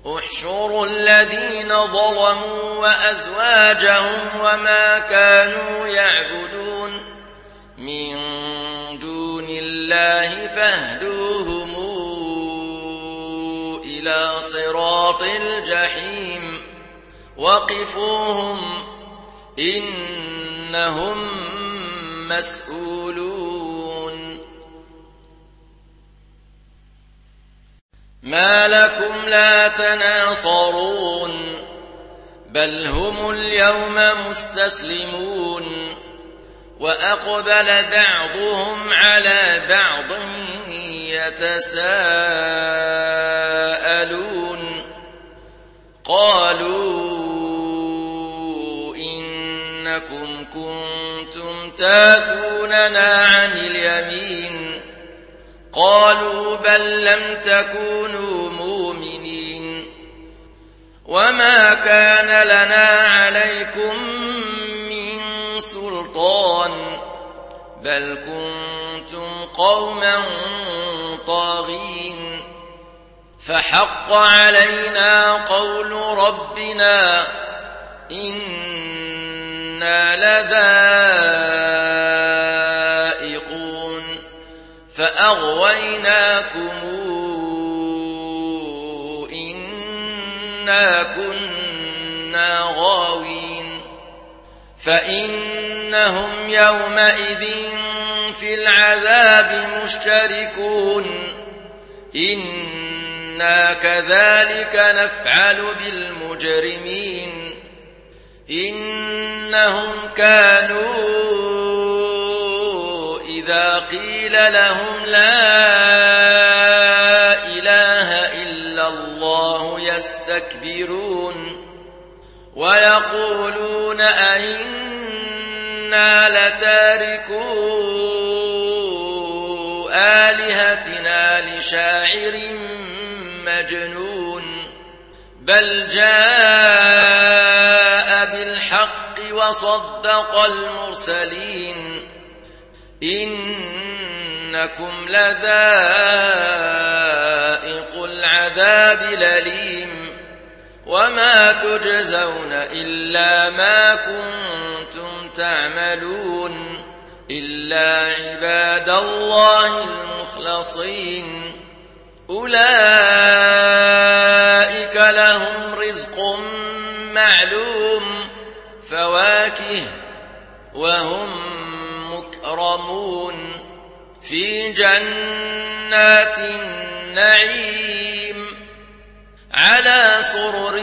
احشروا الذين ظلموا وأزواجهم وما كانوا يعبدون من دون الله فاهدوهم إلى صراط الجحيم وقفوهم إنهم مسؤولون. ما لكم لا تناصرون بل هم اليوم مستسلمون وأقبل بعضهم على بعض يتساءلون قالوا إنكم كنتم تاتوننا عن اليمين قالوا بل لم تكونوا مؤمنين وما كان لنا عليكم من سلطان بل كنتم قوما طاغين فحق علينا قول ربنا إنا لذائقون فأغويناكم إنا كنا غاوين فإنهم يومئذ في العذاب مشتركون إنا كذلك نفعل بالمجرمين إنهم كانوا إذا قيل لهم لا إله إلا الله يستكبرون ويقولون أئنا لتاركو آلهتنا لشاعر مجنون بل جاء بالحق وصدق المرسلين إنكم لذائق العذاب الأليم وما تجزون إلا ما كنتم تعملون إلا عباد الله المخلصين أولئك لهم رزق معلوم فواكه وهم مكرمون في جنات النعيم على سرر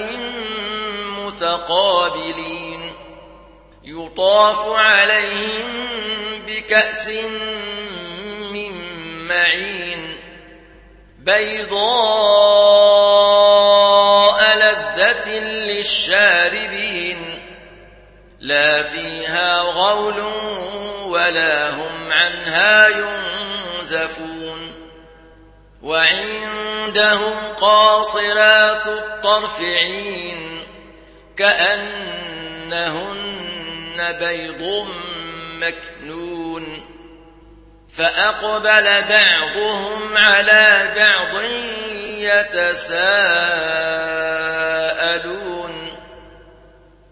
متقابلين يطاف عليهم بكأس من معين بيضاء لذة للشاربين لا فيها غول ولا هم عنها ينزفون وعندهم قاصرات الطرف عين كأنهن بيض مكنون فأقبل بعضهم على بعض يتساءلون